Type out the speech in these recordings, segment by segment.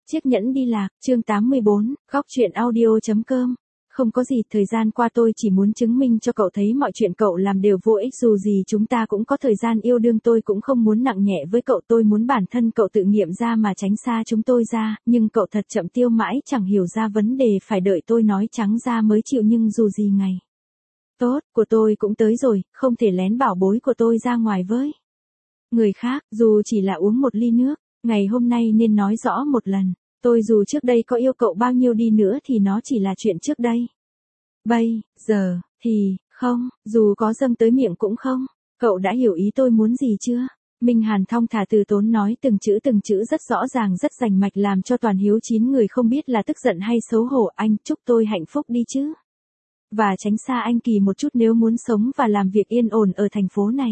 Chiếc nhẫn đi lạc, chương 84, góc chuyện audio.com. Không có gì, thời gian qua tôi chỉ muốn chứng minh cho cậu thấy mọi chuyện cậu làm đều vô ích, dù gì chúng ta cũng có thời gian yêu đương, tôi cũng không muốn nặng nhẹ với cậu, tôi muốn bản thân cậu tự nghiệm ra mà tránh xa chúng tôi ra, nhưng cậu thật chậm tiêu mãi, chẳng hiểu ra vấn đề, phải đợi tôi nói trắng ra mới chịu, nhưng dù gì ngày tốt của tôi cũng tới rồi, không thể lén bảo bối của tôi ra ngoài với người khác, dù chỉ là uống một ly nước. Ngày hôm nay nên nói rõ một lần, tôi dù trước đây có yêu cậu bao nhiêu đi nữa thì nó chỉ là chuyện trước đây. Bây giờ thì không, dù có dâng tới miệng cũng không. Cậu đã hiểu ý tôi muốn gì chưa? Minh Hàn thong thả từ tốn nói từng chữ rất rõ ràng, rất rành mạch, làm cho toàn Hiếu 9 người không biết là tức giận hay xấu hổ. Anh chúc tôi hạnh phúc đi chứ. Và tránh xa anh Kỳ một chút nếu muốn sống và làm việc yên ổn ở thành phố này.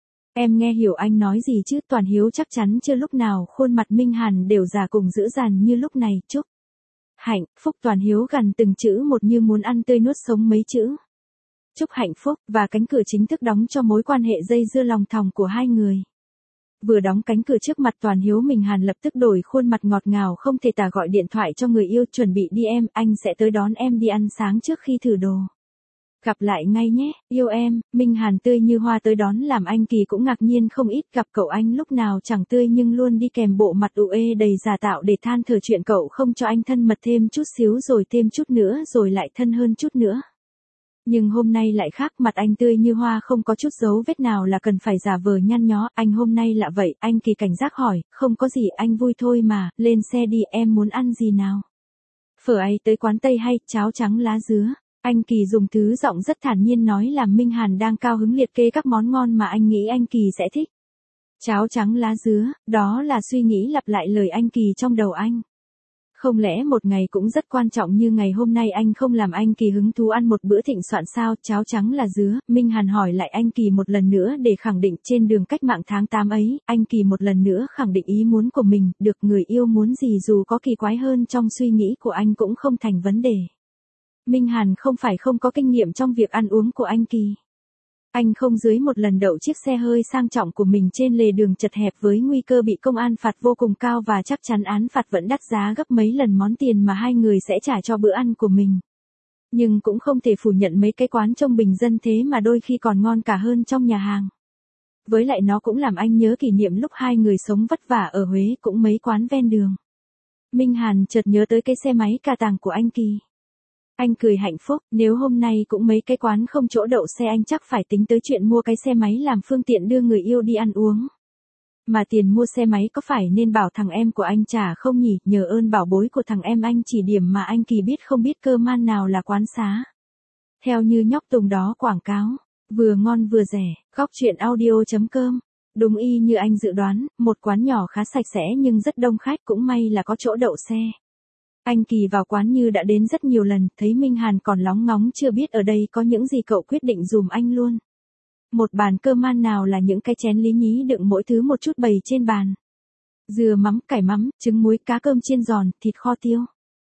Em nghe hiểu anh nói gì chứ? Toàn Hiếu chắc chắn chưa lúc nào khuôn mặt Minh Hàn đều già cùng dữ dằn như lúc này. Chúc hạnh phúc. Toàn Hiếu gằn từng chữ một như muốn ăn tươi nuốt sống mấy chữ chúc hạnh phúc, và cánh cửa chính thức đóng cho mối quan hệ dây dưa lòng thòng của hai người. Vừa đóng cánh cửa trước mặt Toàn Hiếu, Minh Hàn lập tức đổi khuôn mặt ngọt ngào không thể tả, gọi điện thoại cho người yêu, chuẩn bị đi em, anh sẽ tới đón em đi ăn sáng trước khi thử đồ. Gặp lại ngay nhé, yêu em. Minh Hàn tươi như hoa tới đón làm anh Kỳ cũng ngạc nhiên không ít, gặp cậu anh lúc nào chẳng tươi nhưng luôn đi kèm bộ mặt uể đầy giả tạo để than thở chuyện cậu không cho anh thân mật thêm chút xíu, rồi thêm chút nữa, rồi lại thân hơn chút nữa. Nhưng hôm nay lại khác, mặt anh tươi như hoa, không có chút dấu vết nào là cần phải giả vờ nhăn nhó. Anh hôm nay lạ vậy? Anh Kỳ cảnh giác hỏi. Không có gì, anh vui thôi mà, lên xe đi, em muốn ăn gì nào? Phở ấy tới quán Tây hay cháo trắng lá dứa? Anh Kỳ dùng thứ giọng rất thản nhiên nói, làm Minh Hàn đang cao hứng liệt kê các món ngon mà anh nghĩ anh Kỳ sẽ thích. Cháo trắng lá dứa, đó là suy nghĩ lặp lại lời anh Kỳ trong đầu anh. Không lẽ một ngày cũng rất quan trọng như ngày hôm nay anh không làm anh Kỳ hứng thú ăn một bữa thịnh soạn sao? Cháo trắng lá dứa, Minh Hàn hỏi lại anh Kỳ một lần nữa để khẳng định. Trên đường cách mạng tháng 8 ấy, anh Kỳ một lần nữa khẳng định ý muốn của mình, được người yêu muốn gì dù có kỳ quái hơn trong suy nghĩ của anh cũng không thành vấn đề. Minh Hàn không phải không có kinh nghiệm trong việc ăn uống của anh Kỳ. Anh không dưới một lần đậu chiếc xe hơi sang trọng của mình trên lề đường chật hẹp với nguy cơ bị công an phạt vô cùng cao, và chắc chắn án phạt vẫn đắt giá gấp mấy lần món tiền mà hai người sẽ trả cho bữa ăn của mình. Nhưng cũng không thể phủ nhận mấy cái quán trông bình dân thế mà đôi khi còn ngon cả hơn trong nhà hàng. Với lại nó cũng làm anh nhớ kỷ niệm lúc hai người sống vất vả ở Huế, cũng mấy quán ven đường. Minh Hàn chợt nhớ tới cái xe máy cà tàng của anh Kỳ. Anh cười hạnh phúc, nếu hôm nay cũng mấy cái quán không chỗ đậu xe, anh chắc phải tính tới chuyện mua cái xe máy làm phương tiện đưa người yêu đi ăn uống. Mà tiền mua xe máy có phải nên bảo thằng em của anh trả không nhỉ? Nhờ ơn bảo bối của thằng em anh chỉ điểm mà anh Kỳ biết không biết cơ man nào là quán xá. Theo như nhóc Tùng đó quảng cáo, vừa ngon vừa rẻ, góc chuyện audio.com. Đúng y như anh dự đoán, một quán nhỏ khá sạch sẽ nhưng rất đông khách, cũng may là có chỗ đậu xe. Anh Kỳ vào quán như đã đến rất nhiều lần, thấy Minh Hàn còn lóng ngóng chưa biết ở đây có những gì, cậu quyết định dùm anh luôn. Một bàn cơm man nào là những cái chén lý nhí đựng mỗi thứ một chút bày trên bàn. Dừa mắm, cải mắm, trứng muối, cá cơm chiên giòn, thịt kho tiêu.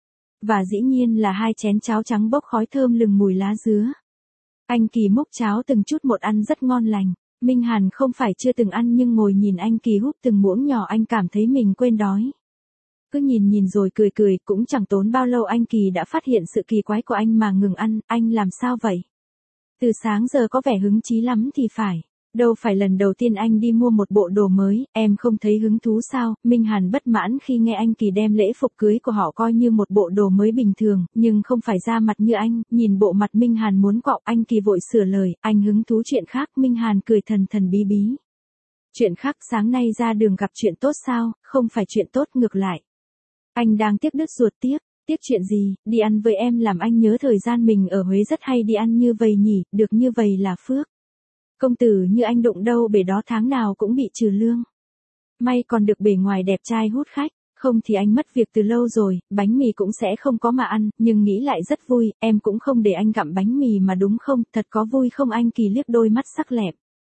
Và dĩ nhiên là hai chén cháo trắng bốc khói thơm lừng mùi lá dứa. Anh Kỳ múc cháo từng chút một ăn rất ngon lành. Minh Hàn không phải chưa từng ăn, nhưng ngồi nhìn anh Kỳ húp từng muỗng nhỏ anh cảm thấy mình quên đói. Cứ nhìn rồi cười, cũng chẳng tốn bao lâu anh Kỳ đã phát hiện sự kỳ quái của anh mà ngừng ăn. Anh làm sao vậy? Từ sáng giờ có vẻ hứng chí lắm thì phải. Đâu phải lần đầu tiên anh đi mua một bộ đồ mới, em không thấy hứng thú sao? Minh Hàn bất mãn khi nghe anh Kỳ đem lễ phục cưới của họ coi như một bộ đồ mới bình thường, nhưng không phải da mặt như anh. Nhìn bộ mặt Minh Hàn muốn quạo, anh Kỳ vội sửa lời, anh hứng thú chuyện khác. Minh Hàn cười thần bí bí. Chuyện khác? Sáng nay ra đường gặp chuyện tốt sao? Không phải chuyện tốt, ngược lại. Anh đang tiếc đứt ruột. Tiếc chuyện gì? Đi ăn với em làm anh nhớ thời gian mình ở Huế rất hay đi ăn như vậy nhỉ, được như vậy là phước. Công tử như anh đụng đâu bể đó tháng nào cũng bị trừ lương. May còn được bề ngoài đẹp trai hút khách, không thì anh mất việc từ lâu rồi, bánh mì cũng sẽ không có mà ăn, nhưng nghĩ lại rất vui, em cũng không để anh gặm bánh mì mà đúng không, thật có vui không? Anh Kỳ liếc đôi mắt sắc lẹm.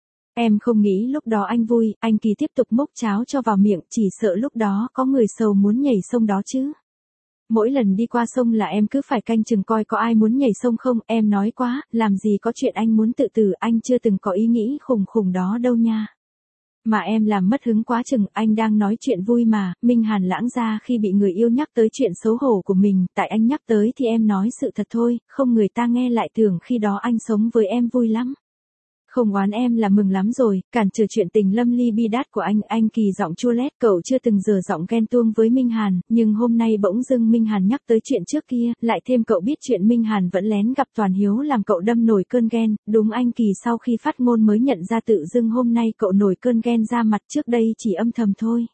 Em không nghĩ lúc đó anh vui. Anh Kỳ tiếp tục múc cháo cho vào miệng, chỉ sợ lúc đó có người sầu muốn nhảy sông đó chứ. Mỗi lần đi qua sông là em cứ phải canh chừng coi có ai muốn nhảy sông không, em nói quá, làm gì có chuyện anh muốn tự tử, anh chưa từng có ý nghĩ khùng đó đâu nha. Mà em làm mất hứng quá chừng, anh đang nói chuyện vui mà. Minh Hàn lãng ra khi bị người yêu nhắc tới chuyện xấu hổ của mình, tại anh nhắc tới thì em nói sự thật thôi, không người ta nghe lại tưởng khi đó anh sống với em vui lắm. Không oán em là mừng lắm rồi, cản trở chuyện tình lâm ly bi đát của anh Kỳ giọng chua lét, cậu chưa từng dở giọng ghen tuông với Minh Hàn, nhưng hôm nay bỗng dưng Minh Hàn nhắc tới chuyện trước kia, lại thêm cậu biết chuyện Minh Hàn vẫn lén gặp Toàn Hiếu làm cậu đâm nổi cơn ghen, đúng anh Kỳ sau khi phát ngôn mới nhận ra tự dưng hôm nay cậu nổi cơn ghen ra mặt, trước đây chỉ âm thầm thôi.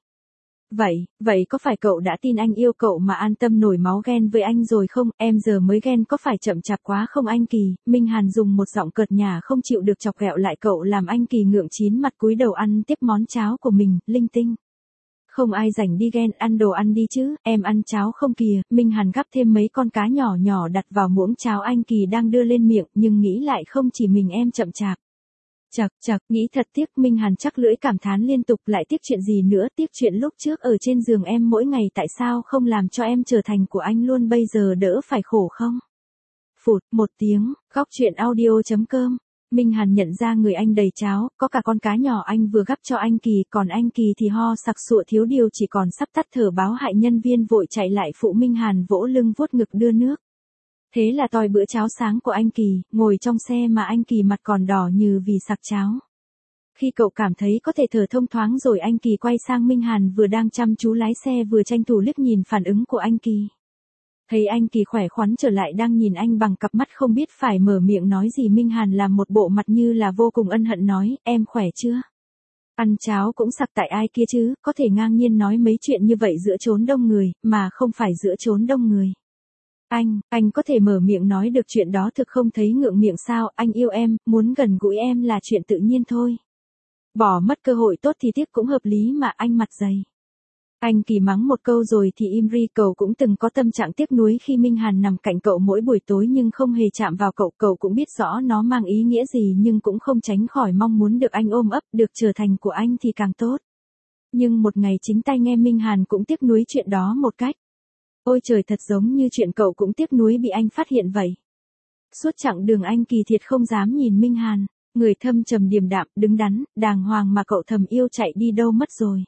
Vậy có phải cậu đã tin anh yêu cậu mà an tâm nổi máu ghen với anh rồi không, em giờ mới ghen có phải chậm chạp quá không anh Kỳ, Minh Hàn dùng một giọng cợt nhả không chịu được chọc ghẹo lại cậu làm anh Kỳ ngượng chín mặt cúi đầu ăn tiếp món cháo của mình, linh tinh. Không ai rảnh đi ghen, ăn đồ ăn đi chứ, em ăn cháo không kìa, Minh Hàn gắp thêm mấy con cá nhỏ nhỏ đặt vào muỗng cháo anh Kỳ đang đưa lên miệng, nhưng nghĩ lại không chỉ mình em chậm chạp. Chật, nghĩ thật tiếc, Minh Hàn chắc lưỡi cảm thán liên tục, lại tiếc chuyện gì nữa, tiếc chuyện lúc trước ở trên giường em mỗi ngày tại sao không làm cho em trở thành của anh luôn, bây giờ đỡ phải khổ không? Phụt, một tiếng, góc chuyện audio.com. Minh Hàn nhận ra người anh đầy cháo, có cả con cá nhỏ anh vừa gắp cho anh Kỳ, còn anh Kỳ thì ho sặc sụa thiếu điều chỉ còn sắp tắt thở báo hại, nhân viên vội chạy lại phụ Minh Hàn vỗ lưng vuốt ngực đưa nước. Thế là toi bữa cháo sáng của anh Kỳ, ngồi trong xe mà anh Kỳ mặt còn đỏ như vì sặc cháo. Khi cậu cảm thấy có thể thở thông thoáng rồi anh Kỳ quay sang Minh Hàn vừa đang chăm chú lái xe vừa tranh thủ liếc nhìn phản ứng của anh Kỳ. Thấy anh Kỳ khỏe khoắn trở lại đang nhìn anh bằng cặp mắt không biết phải mở miệng nói gì, Minh Hàn làm một bộ mặt như là vô cùng ân hận nói, em khỏe chưa? Ăn cháo cũng sặc tại ai kia chứ, có thể ngang nhiên nói mấy chuyện như vậy giữa chốn đông người, mà không phải giữa chốn đông người. Anh có thể mở miệng nói được chuyện đó thực không thấy ngượng miệng sao, anh yêu em, muốn gần gũi em là chuyện tự nhiên thôi. Bỏ mất cơ hội tốt thì tiếc cũng hợp lý mà, anh mặt dày. Anh Kỳ mắng một câu rồi thì im ri, cậu cũng từng có tâm trạng tiếc nuối khi Minh Hàn nằm cạnh cậu mỗi buổi tối nhưng không hề chạm vào cậu cũng biết rõ nó mang ý nghĩa gì nhưng cũng không tránh khỏi mong muốn được anh ôm ấp, được trở thành của anh thì càng tốt. Nhưng một ngày chính tay nghe Minh Hàn cũng tiếc nuối chuyện đó một cách. Ôi trời, thật giống như chuyện cậu cũng tiếc nuối bị anh phát hiện vậy. Suốt chặng đường anh Kỳ thiệt không dám nhìn Minh Hàn, người thâm trầm điềm đạm, đứng đắn, đàng hoàng mà cậu thầm yêu chạy đi đâu mất rồi.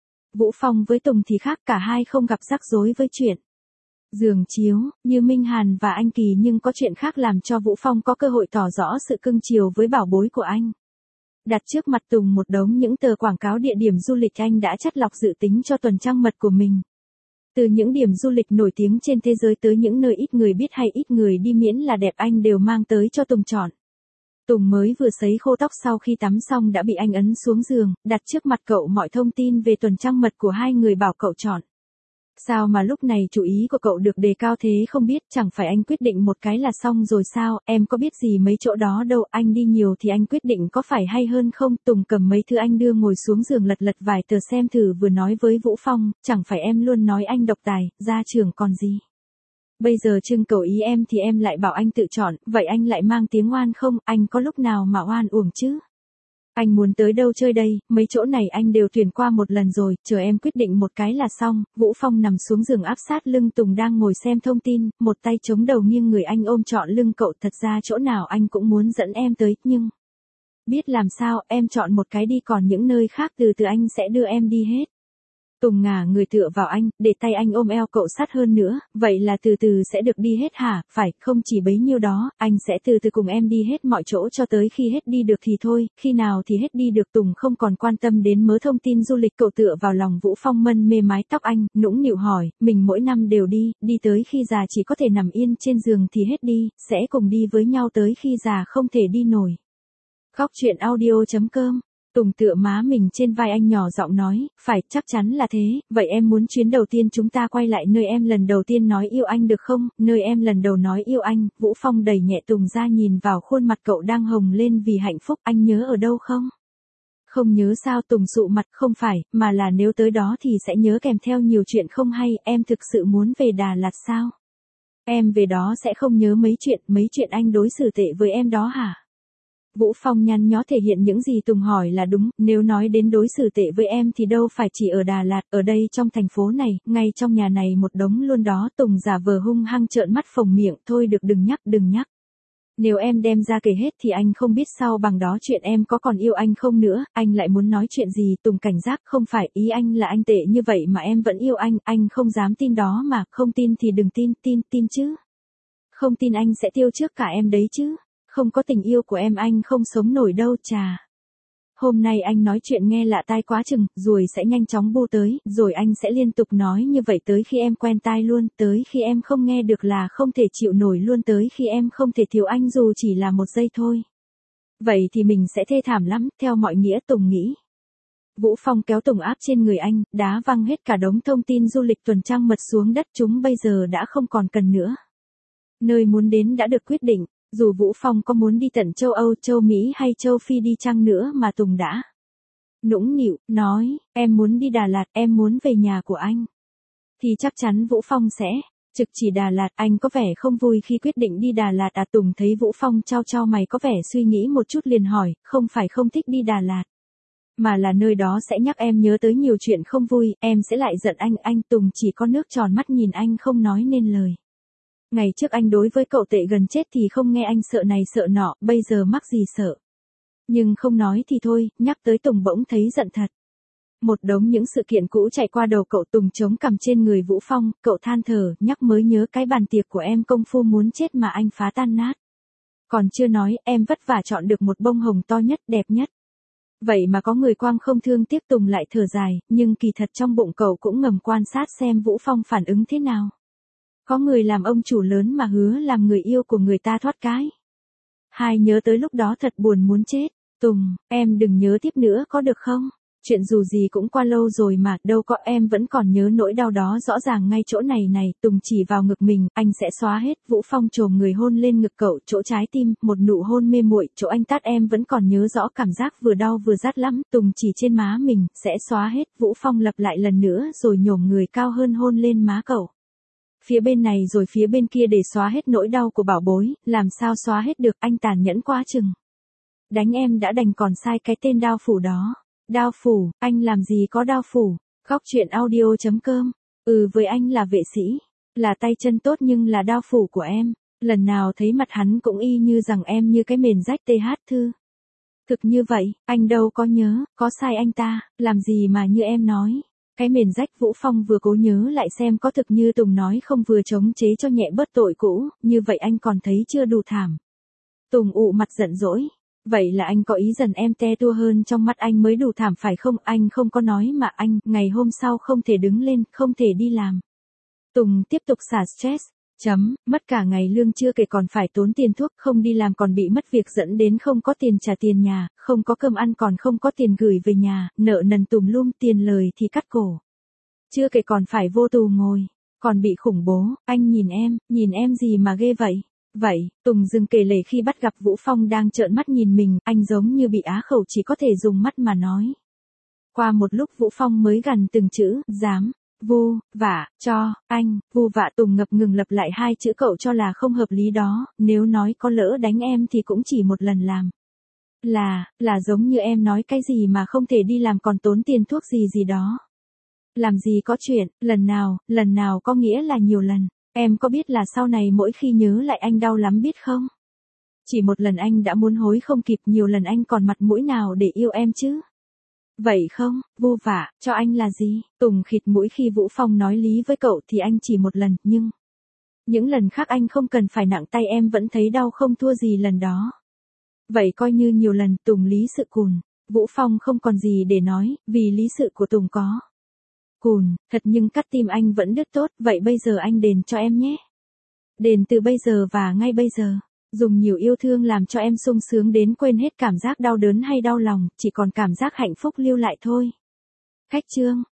Vũ Phong với Tùng thì khác, cả hai không gặp rắc rối với chuyện giường chiếu, như Minh Hàn và anh Kỳ, nhưng có chuyện khác làm cho Vũ Phong có cơ hội tỏ rõ sự cưng chiều với bảo bối của anh. Đặt trước mặt Tùng một đống những tờ quảng cáo địa điểm du lịch anh đã chắt lọc dự tính cho tuần trăng mật của mình. Từ những điểm du lịch nổi tiếng trên thế giới tới những nơi ít người biết hay ít người đi miễn là đẹp anh đều mang tới cho Tùng chọn. Tùng mới vừa sấy khô tóc sau khi tắm xong đã bị anh ấn xuống giường, đặt trước mặt cậu mọi thông tin về tuần trăng mật của hai người bảo cậu chọn. Sao mà lúc này chú ý của cậu được đề cao thế không biết, chẳng phải anh quyết định một cái là xong rồi sao, em có biết gì mấy chỗ đó đâu, anh đi nhiều thì anh quyết định có phải hay hơn không? Tùng cầm mấy thứ anh đưa ngồi xuống giường lật vài tờ xem thử vừa nói với Vũ Phong, chẳng phải em luôn nói anh độc tài, gia trưởng còn gì. Bây giờ trưng cầu ý em thì em lại bảo anh tự chọn, vậy anh lại mang tiếng oan không, anh có lúc nào mà oan uổng chứ? Anh muốn tới đâu chơi đây, mấy chỗ này anh đều tuyển qua một lần rồi, chờ em quyết định một cái là xong. Vũ Phong nằm xuống giường áp sát lưng Tùng đang ngồi xem thông tin, một tay chống đầu nghiêng người anh ôm trọn lưng cậu, thật ra chỗ nào anh cũng muốn dẫn em tới, nhưng biết làm sao, em chọn một cái đi, còn những nơi khác từ từ anh sẽ đưa em đi hết. Tùng ngả người tựa vào anh, để tay anh ôm eo cậu sát hơn nữa, vậy là từ từ sẽ được đi hết hả? Phải, không chỉ bấy nhiêu đó, anh sẽ từ từ cùng em đi hết mọi chỗ cho tới khi hết đi được thì thôi, khi nào thì hết đi được. Tùng không còn quan tâm đến mớ thông tin du lịch, cậu tựa vào lòng Vũ Phong mân mê mái tóc anh, nũng nịu hỏi, mình mỗi năm đều đi tới khi già chỉ có thể nằm yên trên giường thì hết đi, sẽ cùng đi với nhau tới khi già không thể đi nổi. Góc chuyện audio.com. Tùng tựa má mình trên vai anh nhỏ giọng nói, phải, chắc chắn là thế, vậy em muốn chuyến đầu tiên chúng ta quay lại nơi em lần đầu tiên nói yêu anh được không, nơi em lần đầu nói yêu anh. Vũ Phong đẩy nhẹ Tùng ra nhìn vào khuôn mặt cậu đang hồng lên vì hạnh phúc, anh nhớ ở đâu không? Không nhớ sao? Tùng sụ mặt, không phải, mà là nếu tới đó thì sẽ nhớ kèm theo nhiều chuyện không hay, em thực sự muốn về Đà Lạt sao? Em về đó sẽ không nhớ mấy chuyện anh đối xử tệ với em đó hả? Vũ Phong nhăn nhó thể hiện những gì Tùng hỏi là đúng, nếu nói đến đối xử tệ với em thì đâu phải chỉ ở Đà Lạt, ở đây trong thành phố này, ngay trong nhà này một đống luôn đó. Tùng giả vờ hung hăng trợn mắt phồng miệng, thôi được đừng nhắc. Nếu em đem ra kể hết thì anh không biết sau bằng đó chuyện em có còn yêu anh không nữa, anh lại muốn nói chuyện gì. Tùng cảnh giác, không phải ý anh là anh tệ như vậy mà em vẫn yêu anh không dám tin đó mà, không tin thì đừng tin, tin chứ. Không tin anh sẽ tiêu trước cả em đấy chứ, không có tình yêu của em anh không sống nổi đâu chà. Hôm nay anh nói chuyện nghe lạ tai quá chừng, ruồi sẽ nhanh chóng bu tới, rồi anh sẽ liên tục nói như vậy tới khi em quen tai luôn, tới khi em không nghe được là không thể chịu nổi luôn, tới khi em không thể thiếu anh dù chỉ là một giây thôi. Vậy thì mình sẽ thê thảm lắm, theo mọi nghĩa, Tùng nghĩ. Vũ Phong kéo Tùng áp trên người anh, đá văng hết cả đống thông tin du lịch tuần trăng mật xuống đất, chúng bây giờ đã không còn cần nữa. Nơi muốn đến đã được quyết định. Dù Vũ Phong có muốn đi tận châu Âu, châu Mỹ hay châu Phi đi chăng nữa mà Tùng đã nũng nịu, nói, em muốn đi Đà Lạt, em muốn về nhà của anh. Thì chắc chắn Vũ Phong sẽ trực chỉ Đà Lạt. Anh có vẻ không vui khi quyết định đi Đà Lạt à? Tùng thấy Vũ Phong chau mày có vẻ suy nghĩ một chút liền hỏi, không phải không thích đi Đà Lạt, mà là nơi đó sẽ nhắc em nhớ tới nhiều chuyện không vui, em sẽ lại giận anh. Tùng chỉ có nước tròn mắt nhìn anh không nói nên lời. Ngày trước anh đối với cậu tệ gần chết thì không nghe anh sợ này sợ nọ, bây giờ mắc gì sợ. Nhưng không nói thì thôi, nhắc tới Tùng bỗng thấy giận thật. Một đống những sự kiện cũ chạy qua đầu cậu. Tùng chống cằm trên người Vũ Phong, cậu than thở, nhắc mới nhớ cái bàn tiệc của em công phu muốn chết mà anh phá tan nát. Còn chưa nói, em vất vả chọn được một bông hồng to nhất, đẹp nhất. Vậy mà có người quang không thương tiếc. Tùng lại thở dài, nhưng kỳ thật trong bụng cậu cũng ngầm quan sát xem Vũ Phong phản ứng thế nào. Có người làm ông chủ lớn mà hứa làm người yêu của người ta thoát cái. Hai nhớ tới lúc đó thật buồn muốn chết. Tùng, em đừng nhớ tiếp nữa có được không? Chuyện dù gì cũng qua lâu rồi mà, đâu có, em vẫn còn nhớ nỗi đau đó rõ ràng ngay chỗ này này. Tùng chỉ vào ngực mình, anh sẽ xóa hết. Vũ Phong chồm người hôn lên ngực cậu, chỗ trái tim, một nụ hôn mê muội, chỗ anh tát em vẫn còn nhớ rõ, cảm giác vừa đau vừa rát lắm. Tùng chỉ trên má mình, sẽ xóa hết. Vũ Phong lặp lại lần nữa rồi nhổm người cao hơn hôn lên má cậu. Phía bên này rồi phía bên kia để xóa hết nỗi đau của bảo bối, làm sao xóa hết được, anh tàn nhẫn quá chừng. Đánh em đã đành còn sai cái tên đao phủ đó. Đao phủ, anh làm gì có đao phủ. Góc truyện audio.com. Với anh là vệ sĩ, là tay chân tốt nhưng là đao phủ của em. Lần nào thấy mặt hắn cũng y như rằng em như cái mền rách TH thư. Thực như vậy, anh đâu có nhớ, có sai anh ta, làm gì mà như em nói. Cái mền rách. Vũ Phong vừa cố nhớ lại xem có thực như Tùng nói không, vừa chống chế cho nhẹ bớt tội cũ, như vậy anh còn thấy chưa đủ thảm. Tùng ụ mặt giận dỗi. Vậy là anh có ý dần em te tua hơn trong mắt anh mới đủ thảm phải không? Anh không có nói mà anh, ngày hôm sau không thể đứng lên, không thể đi làm. Tùng tiếp tục xả stress. Mất cả ngày lương chưa kể còn phải tốn tiền thuốc, không đi làm còn bị mất việc dẫn đến không có tiền trả tiền nhà, không có cơm ăn còn không có tiền gửi về nhà, nợ nần tùm lum, tiền lời thì cắt cổ. Chưa kể còn phải vô tù ngồi, còn bị khủng bố. Anh nhìn em gì mà ghê vậy? Vậy, Tùng dừng kể lể khi bắt gặp Vũ Phong đang trợn mắt nhìn mình, anh giống như bị á khẩu, chỉ có thể dùng mắt mà nói. Qua một lúc Vũ Phong mới gằn từng chữ, dám vu vạ cho anh. Vu vạ. Tùng ngập ngừng lặp lại hai chữ, cậu cho là không hợp lý đó, nếu nói có lỡ đánh em thì cũng chỉ một lần làm. Là giống như em nói cái gì mà không thể đi làm còn tốn tiền thuốc gì đó. Làm gì có chuyện, lần nào có nghĩa là nhiều lần. Em có biết là sau này mỗi khi nhớ lại anh đau lắm biết không? Chỉ một lần anh đã muốn hối không kịp, nhiều lần anh còn mặt mũi nào để yêu em chứ? Vậy không, vu vạ cho anh là gì? Tùng khịt mũi khi Vũ Phong nói lý với cậu thì anh chỉ một lần, nhưng những lần khác anh không cần phải nặng tay em vẫn thấy đau không thua gì lần đó. Vậy coi như nhiều lần. Tùng lý sự cùn. Vũ Phong không còn gì để nói, vì lý sự của Tùng có cùn thật nhưng cắt tim anh vẫn đứt tốt. Vậy bây giờ anh đền cho em nhé. Đền từ bây giờ và ngay bây giờ. Dùng nhiều yêu thương làm cho em sung sướng đến quên hết cảm giác đau đớn hay đau lòng, chỉ còn cảm giác hạnh phúc lưu lại thôi. Khách chương.